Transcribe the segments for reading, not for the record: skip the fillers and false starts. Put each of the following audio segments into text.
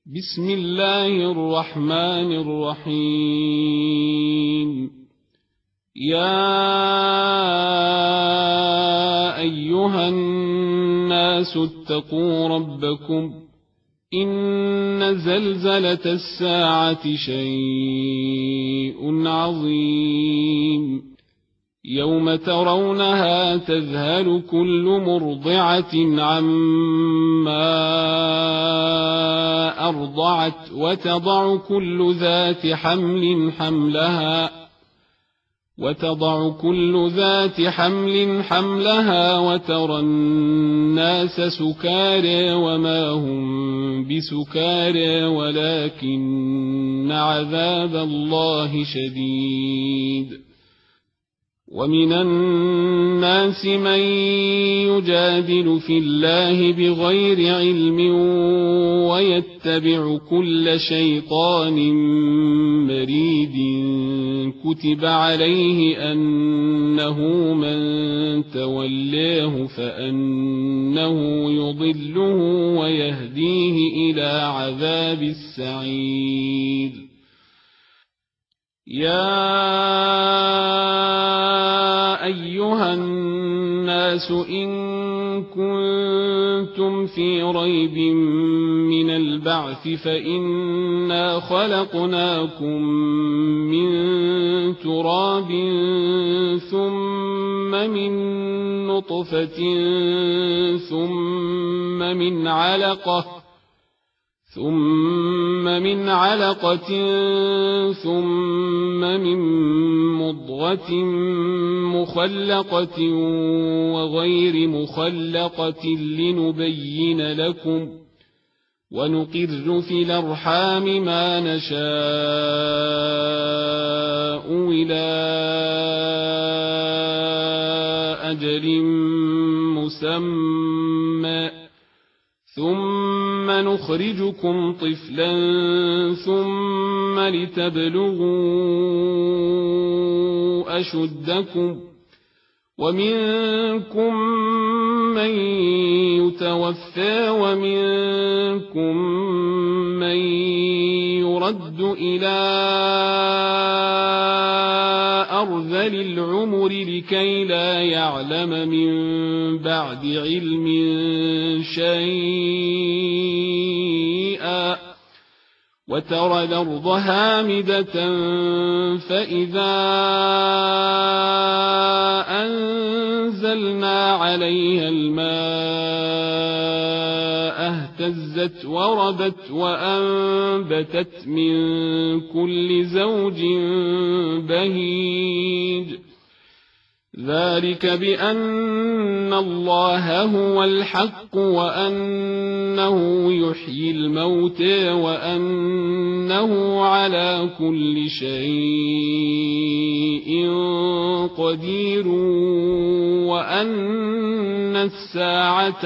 بسم الله الرحمن الرحيم. يا أيها الناس اتقوا ربكم إن زلزلة الساعة شيء عظيم يوم ترونها تذهل كل مرضعة عما أرضعت وتضع كل ذات حمل حملها وترى الناس سكارى وما هم بسكارى ولكن عذاب الله شديد. ومن الناس من يجادل في الله بغير علم ويتبع كل شيطان مريد كتب عليه أنه من تولاه فأنه يضله ويهديه إلى عذاب السعير. يا أيها الناس إن كنتم في ريب من البعث فإنا خلقناكم من تراب ثم من نطفة ثم من علقة ثم من مضغة مخلقة وغير مخلقة لنبين لكم ونقر في الأرحام ما نشاء إلى أجل مسمى ثم نخرجكم طفلا ثم لتبلغوا أشدكم ومنكم من يتوفى ومنكم من يرد إلى أرذل العمر لكي لا يعلم من بعد علم شيئا وترى الأرض هامدة فإذا أنزلنا عليها الماء اهتزت وربت وأنبتت من كل زوج بهيج. ذلك بأن الله هو الحق وأنه يحيي الموتى وأنه على كل شيء قدير وأن الساعة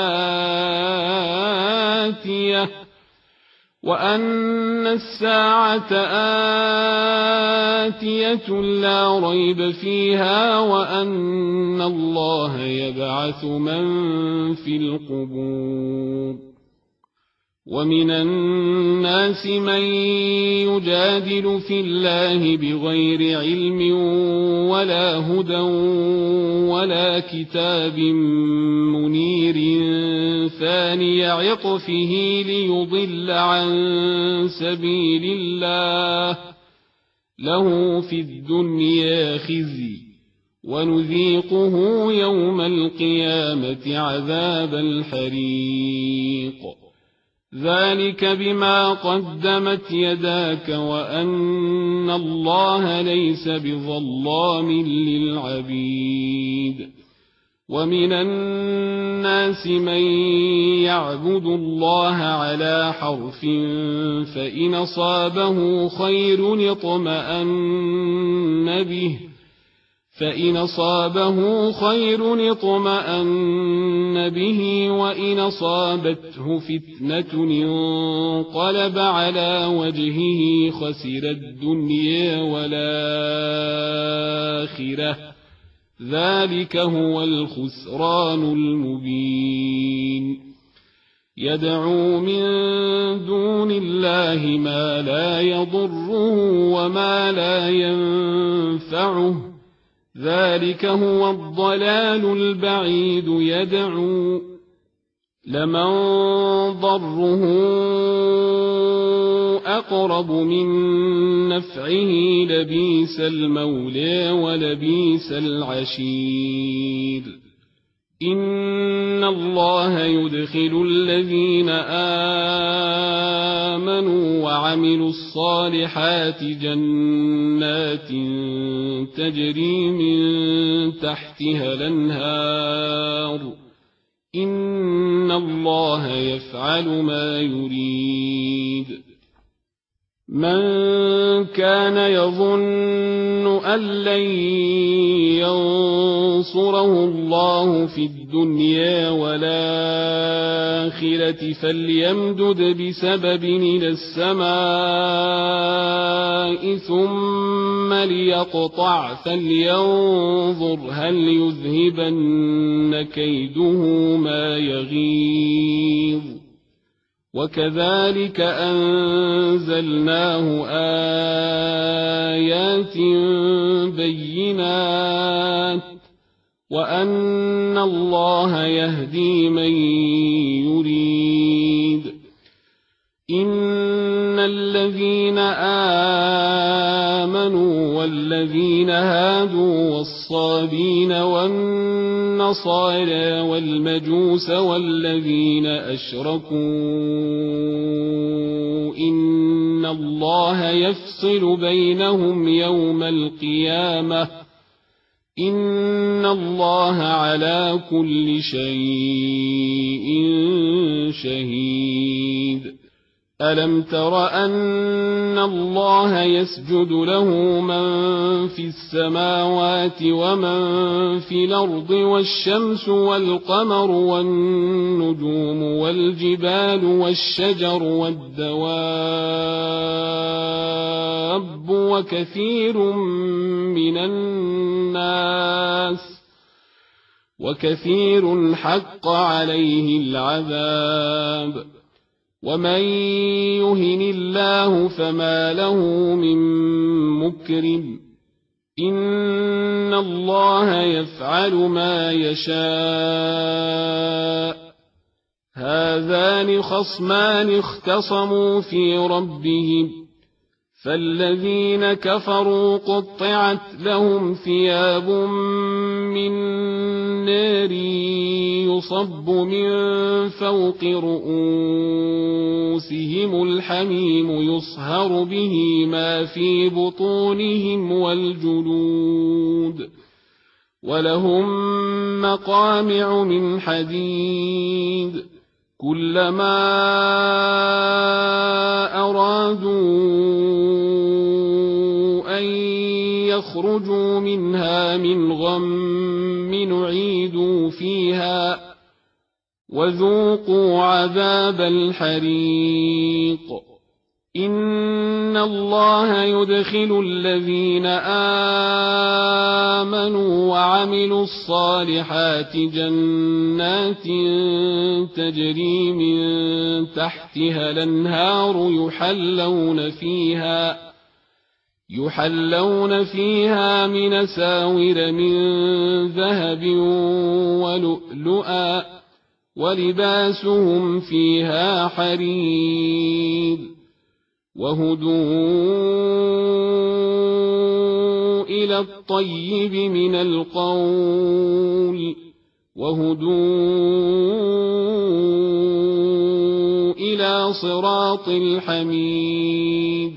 آتية لا ريب فيها وأن الله يبعث من في القبور. ومن الناس من يجادل في الله بغير علم ولا هدى ولا كتاب منير ثاني عطفه ليضل عن سبيل الله له في الدنيا خزي ونذيقه يوم القيامة عذاب الحريق. ذلك بما قدمت يداك وأن الله ليس بظلام للعبيد. ومن الناس من يعبد الله على حرف فإن أصابه خير اطمأن به وإن أصابته فتنة انقلب على وجهه خسر الدنيا والآخرة ذلك هو الخسران المبين. يدعو من دون الله ما لا يضره وما لا ينفعه ذلك هو الضلال البعيد يدعو لمن ضره أقرب من نفعه لبيس المولى ولبيس العشير إن الله يدخل الذين آمنوا وعملوا الصالحات جنات تجري من تحتها الأنهار إن الله يفعل ما يريد من كان يظن أن لن ينصره الله في الدنيا والآخرة فليمدد بسبب إلى السماء ثم ليقطع فلينظر هل يذهبن كيده ما يغيظ وكذلك أنزلناه آيات بينات وأن الله يهدي من يريد إن الذين آمنوا والذين هادوا والصابين والنصارى والمجوس والذين أشركوا إن الله يفصل بينهم يوم القيامة إن الله على كل شيء شهيد ألم تر أن الله يسجد له من في السماوات ومن في الأرض والشمس والقمر والنجوم والجبال والشجر والدواب وكثير حق عليه العذاب ومن يهن الله فما له من مكرم إن الله يفعل ما يشاء هذان خصمان اختصموا في ربهم فالذين كفروا قطعت لهم ثياب من نار يصب من فوق رؤوسهم الحميم يصهر به ما في بطونهم والجلود ولهم مقامع من حديد كلما أرادوا أن يخرجوا منها من غم نعيدوا فيها وذوقوا عذاب الحريق إن الله يدخل الذين آمنوا وعملوا الصالحات جنات تجري من تحتها الأنهار يحلون فيها من أساور من ذهب ولؤلؤا ولباسهم فيها حرير وهدوا إلى الطيب من القول وهدوا إلى صراط الحميد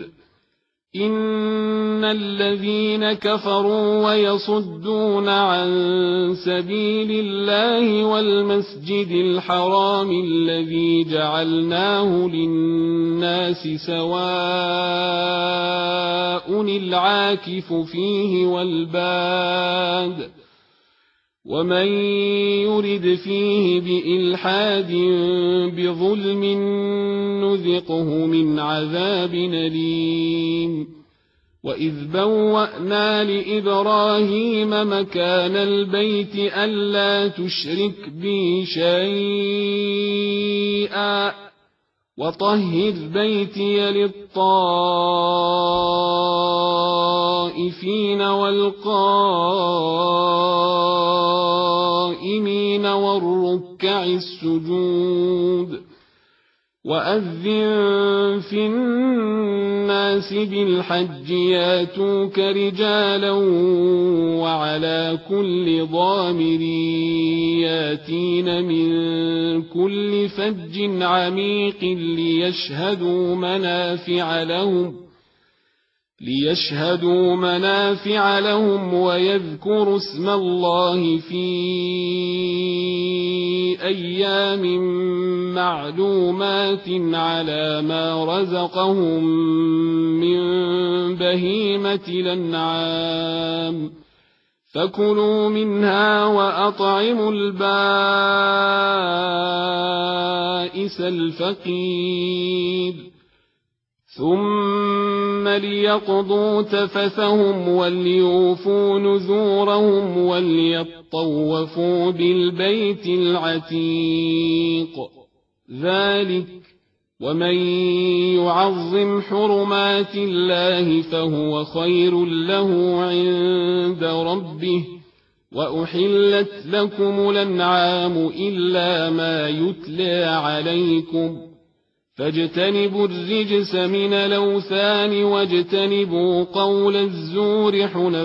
إن الذين كفروا ويصدون عن سبيل الله والمسجد الحرام الذي جعلناه للناس سواء العاكف فيه والباد ومن يرد فيه بإلحاد بظلم نذقه من عذاب أليم وإذ بوأنا لإبراهيم مكان البيت ألا تشرك بي شيئا وطهر بيتي للطائفين والقائمين والركع السجود وأذن في الناس بالحج ياتوك رجالا وعلى كل ضامر ياتين من كل فج عميق ليشهدوا منافع لهم ويذكروا اسم الله في أيام معلومات على ما رزقهم من بهيمة الأنعام فكلوا منها وأطعموا البائس الفقير ثم ليقضوا تفثهم وليوفوا نذورهم وليطوفوا بالبيت العتيق ذلك ومن يعظم حرمات الله فهو خير له عند ربه وأحلت لكم الأنعام إلا ما يتلى عليكم فاجتنبوا الرجس من الأوثان واجتنبوا قول الزور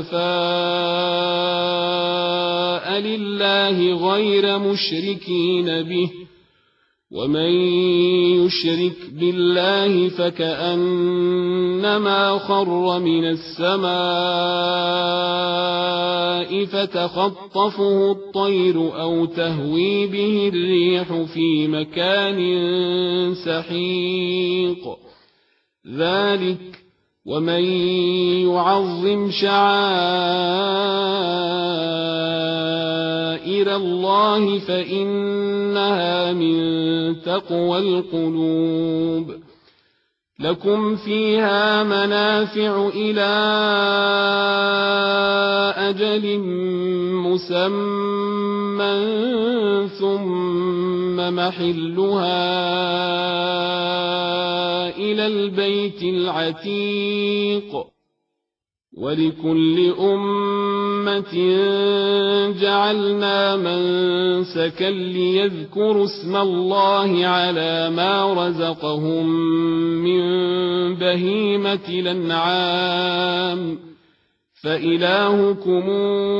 حنفاء لله غير مشركين به ومن يشرك بالله فكأنما خر من السماء فتخطفه الطير أو تهوي به الريح في مكان سحيق ذلك ومن يعظم شعائر الله فإنها من تقوى القلوب لكم فيها منافع إلى أجل مسمى ثم محلها إلى البيت العتيق ولكل أمة جعلنا منسكا ليذكروا اسم الله على ما رزقهم من بهيمة الأنعام فإلهكم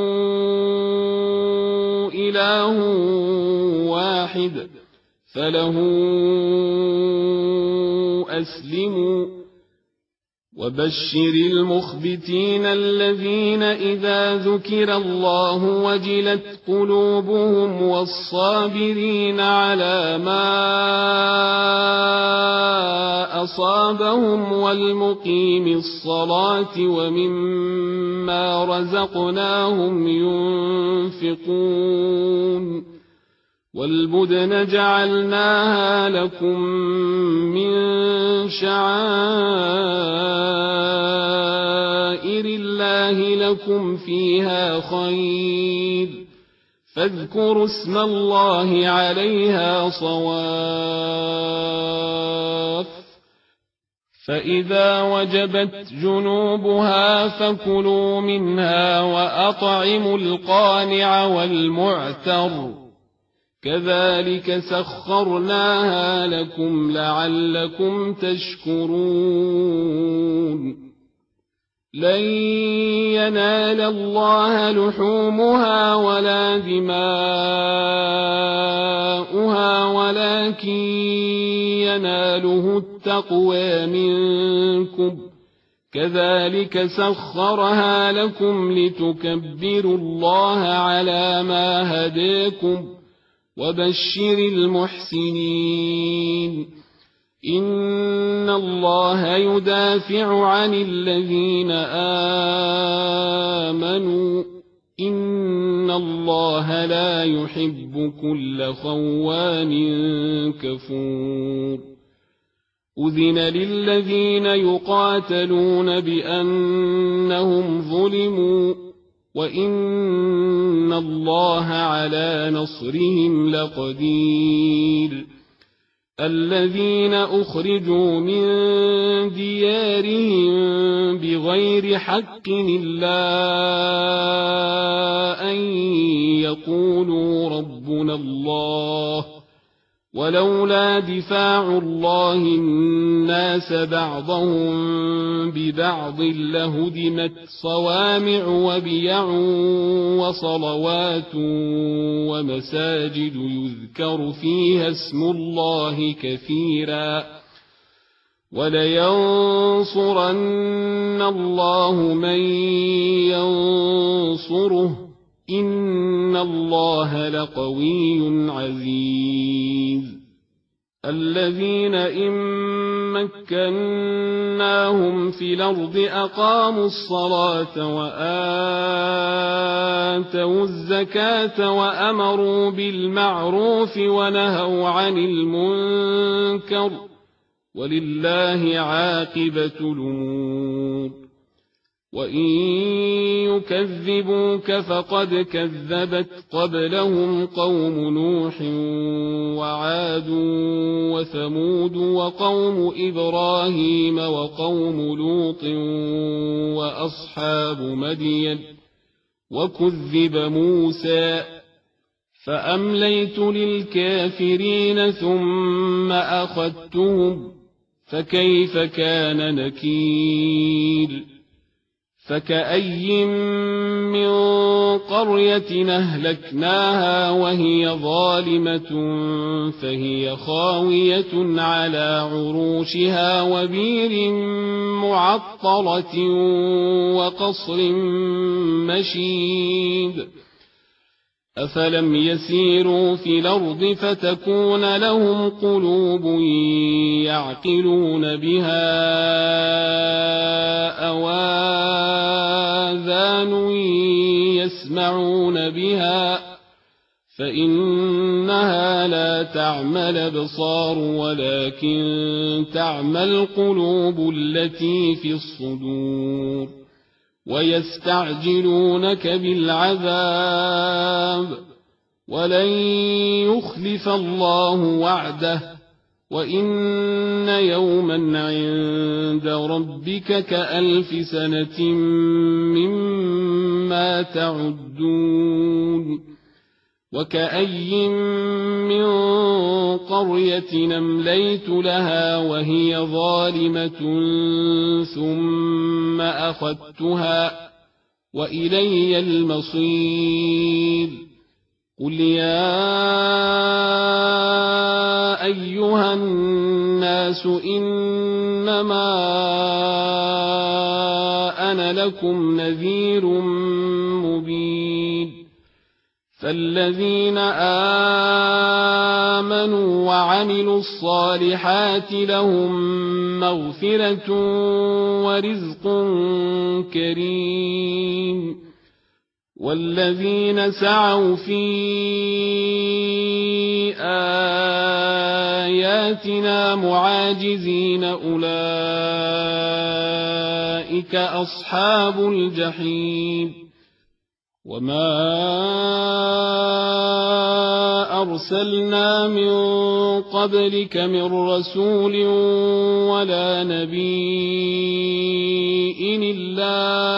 إله واحد فله أسلموا وبشر المخبتين الذين إذا ذكر الله وجلت قلوبهم والصابرين على ما أصابهم والمقيم الصلاة ومما رزقناهم ينفقون والبدن جعلناها لكم من شعائر الله لكم فيها خير فاذكروا اسم الله عليها صواف فإذا وجبت جنوبها فكلوا منها وأطعموا القانع والمعتر كذلك سخرناها لكم لعلكم تشكرون لن ينال الله لحومها ولا دماؤها ولكن يناله التقوى منكم كذلك سخرها لكم لتكبروا الله على ما هداكم وبشر المحسنين إن الله يدافع عن الذين آمنوا إن الله لا يحب كل خوان كفور أذن للذين يقاتلون بأنهم ظلموا وإن الله على نصرهم لقدير الذين أخرجوا من ديارهم بغير حق إلا أن يقولوا ربنا الله ولولا دفاع الله الناس بعضهم ببعض لهدمت صوامع وبيع وصلوات ومساجد يذكر فيها اسم الله كثيرا ولينصرن الله من ينصره إن الله لقوي عزيز الذين إن مكناهم في الأرض أقاموا الصلاة وآتوا الزكاة وأمروا بالمعروف ونهوا عن المنكر ولله عاقبة الأمور وإن يكذبوك فقد كذبت قبلهم قوم نوح وعاد وثمود وقوم إبراهيم وقوم لوط وأصحاب مدين وكذب موسى فأمليت للكافرين ثم أخذتهم فكيف كان نكير فكأي من قرية أهلكناها وهي ظالمة فهي خاوية على عروشها وبير معطلة وقصر مشيد أفلم يسيروا في الأرض فتكون لهم قلوب يعقلون بها أو آذان يسمعون بها فإنها لا تعمى الأبصار ولكن تعمى القلوب التي في الصدور ويستعجلونك بالعذاب ولن يخلف الله وعده وإن يوما عند ربك كألف سنة مما تعدون وكأي من قرية أمليت لها وهي ظالمة ثم أخذتها وإلي المصير قل يا أيها الناس إنما أنا لكم نذير مبين فالذين آمنوا وعملوا الصالحات لهم مغفرة ورزق كريم والذين سعوا في آياتنا معاجزين أولئك أصحاب الجحيم وما أرسلنا من قبلك من رسول ولا نبي إلا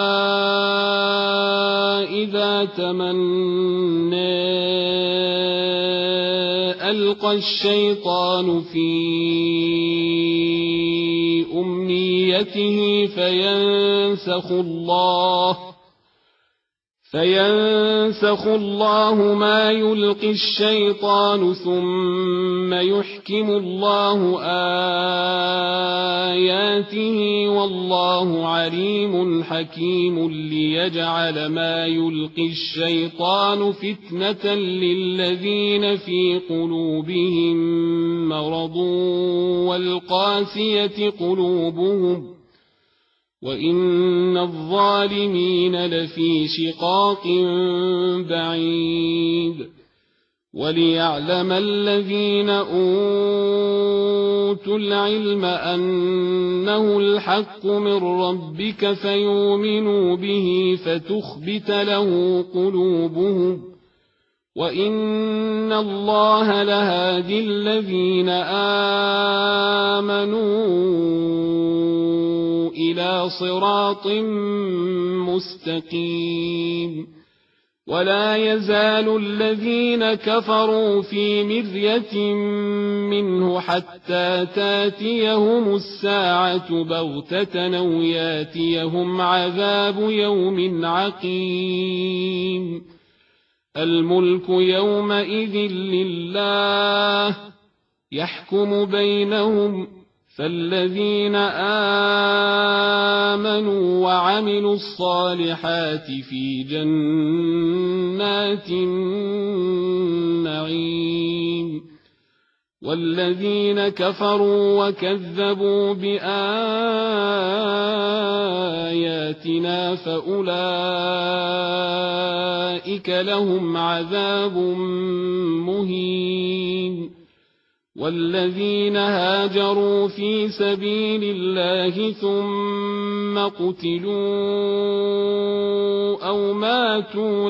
إذا تمنى ألقى الشيطان في أمنيته فينسخ الله ما يلقي الشيطان ثم يحكم الله آياته والله عليم حكيم ليجعل ما يلقي الشيطان فتنة للذين في قلوبهم مرض والقاسية قلوبهم وإن الظالمين لفي شقاق بعيد وليعلم الذين أوتوا العلم أنه الحق من ربك فيؤمنوا به فتخبت له قلوبهم وإن الله لهادي الذين آمنوا إلى صراط مستقيم ولا يزال الذين كفروا في مرية منه حتى تاتيهم الساعة بغتة أو ياتيهم عذاب يوم عقيم الملك يومئذ لله يحكم بينهم فالذين آمنوا وعملوا الصالحات في جنات النعيم والذين كفروا وكذبوا بآياتنا فأولئك لهم عذاب مهين والذين هاجروا في سبيل الله ثم قتلوا أو ماتوا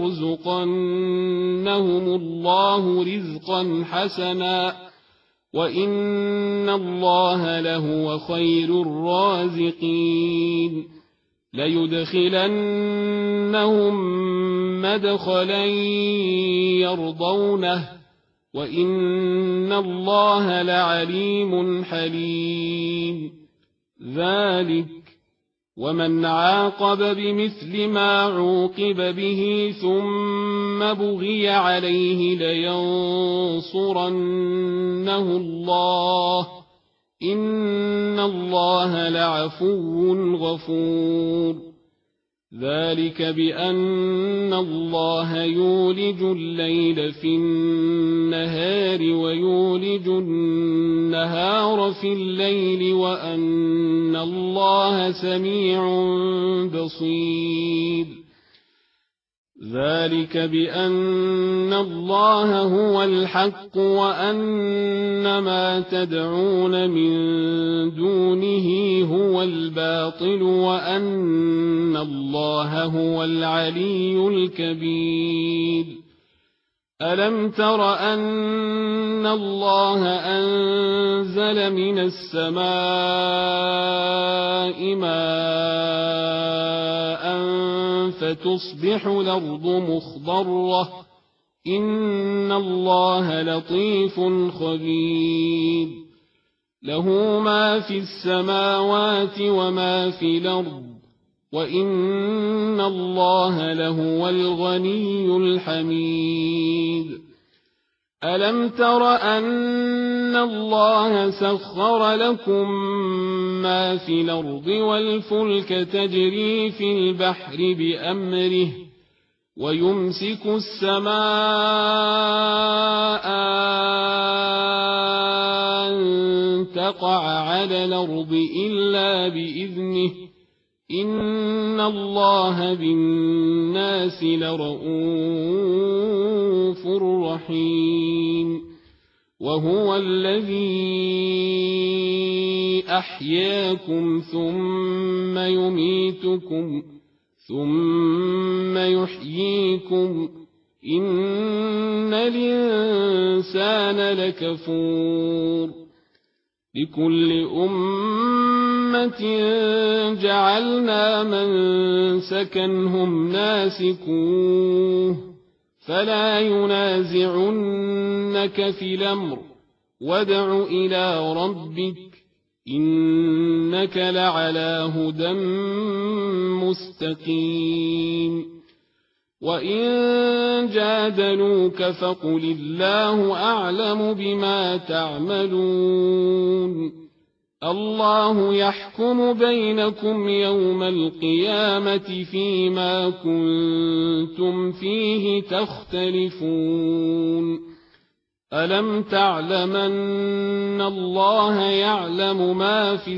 ليرزقنهم الله رزقا حسنا وإن الله لهو خير الرازقين ليدخلنهم مدخلا يرضونه وإن الله لعليم حليم ذلك ومن عاقب بمثل ما عوقب به ثم بغي عليه لينصرنه الله إن الله لعفو غفور ذلك بأن الله يولج الليل في النهار ويولج النهار في الليل وأن الله سميع بصير ذلك بأن الله هو الحق وأن ما تدعون من دونه هو الباطل وأن الله هو العلي الكبير ألم تر أن الله أنزل من السماء ماء فتصبح الأرض مخضرة إن الله لطيف خبير له ما في السماوات وما في الأرض وإن الله لهو الغني الحميد ألم تر أن الله سخر لكم ما في الأرض والفلك تجري في البحر بأمره ويمسك السماء أن تقع على الأرض إلا بإذنه إن الله بالناس لرءوف رحيم وهو الذي أحياكم ثم يميتكم ثم يحييكم إن الإنسان لكفور لكل أمة جعلنا منسكا هم ناسكوه فلا ينازعنك في الأمر وادع إلى ربك إنك لعلى هدى مستقيم وإن جادلوك فقل الله أعلم بما تعملون الله يحكم بينكم يوم القيامة فيما كنتم فيه تختلفون ألم تعلمن الله يعلم ما في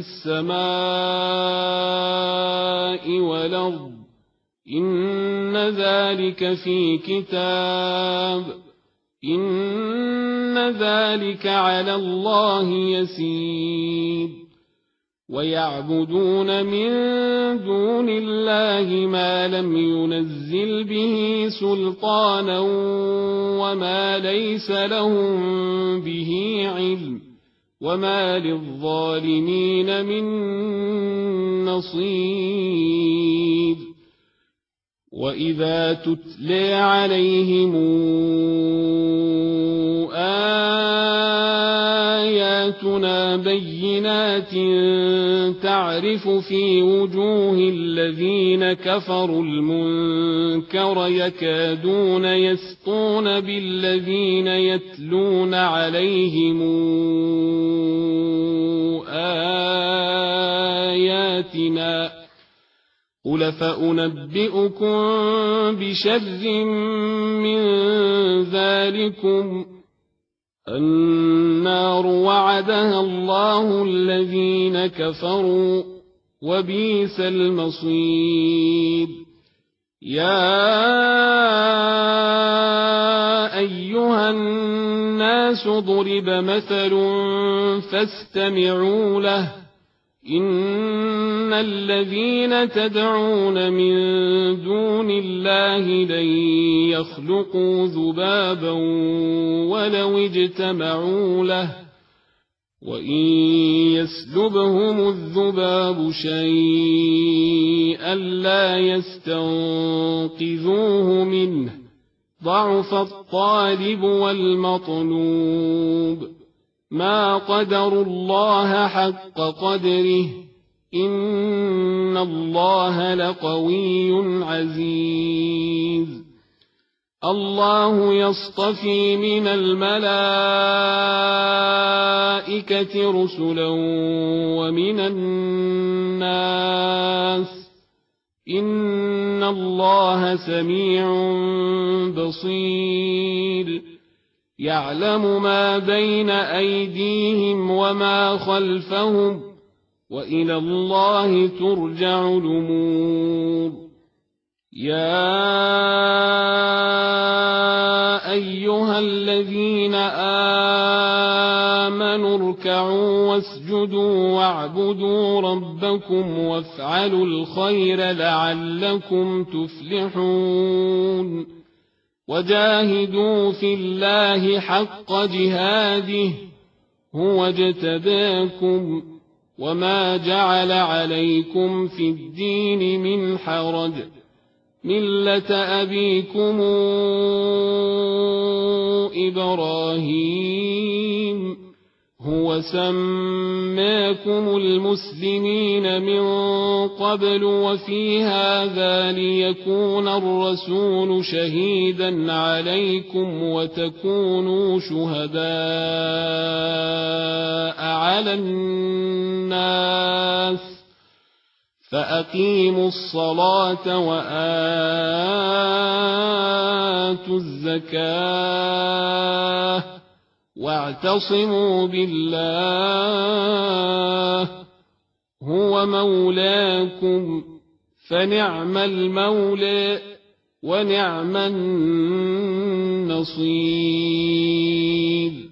السماء والأرض إن ذلك في كتاب إن ذلك على الله يسير ويعبدون من دون الله ما لم ينزل به سلطانا وما ليس لهم به علم وما للظالمين من نصير وإذا تتلى عليهم آياتنا بينات تعرف في وجوه الذين كفروا المنكر يكادون يسطون بالذين يتلون عليهم آياتنا قل فأنبئكم بشر من ذلكم النار وعدها الله الذين كفروا وبئس المصير يا أيها الناس ضرب مثل فاستمعوا له إن الذين تدعون من دون الله لن يخلقوا ذبابا ولو اجتمعوا له وإن يسلبهم الذباب شيئا لا يستنقذوه منه ضعف الطالب والمطلوب ما قدروا الله حق قدره إن الله لقوي عزيز الله يصطفي من الملائكة رسلا ومن الناس إن الله سميع بصير يعلم ما بين أيديهم وما خلفهم وإلى الله ترجع الأمور يا أيها الذين آمنوا اركعوا واسجدوا واعبدوا ربكم وافعلوا الخير لعلكم تفلحون وجاهدوا في الله حق جهاده هو اجتباكم وما جعل عليكم في الدين من حرج ملة أبيكم إبراهيم هو سماكم المسلمين من قبل وفي هذا ليكون الرسول شهيدا عليكم وتكونوا شهداء على الناس فأقيموا الصلاة وآتوا الزكاة واعتصموا بالله هو مولاكم فنعم المولى ونعم النصير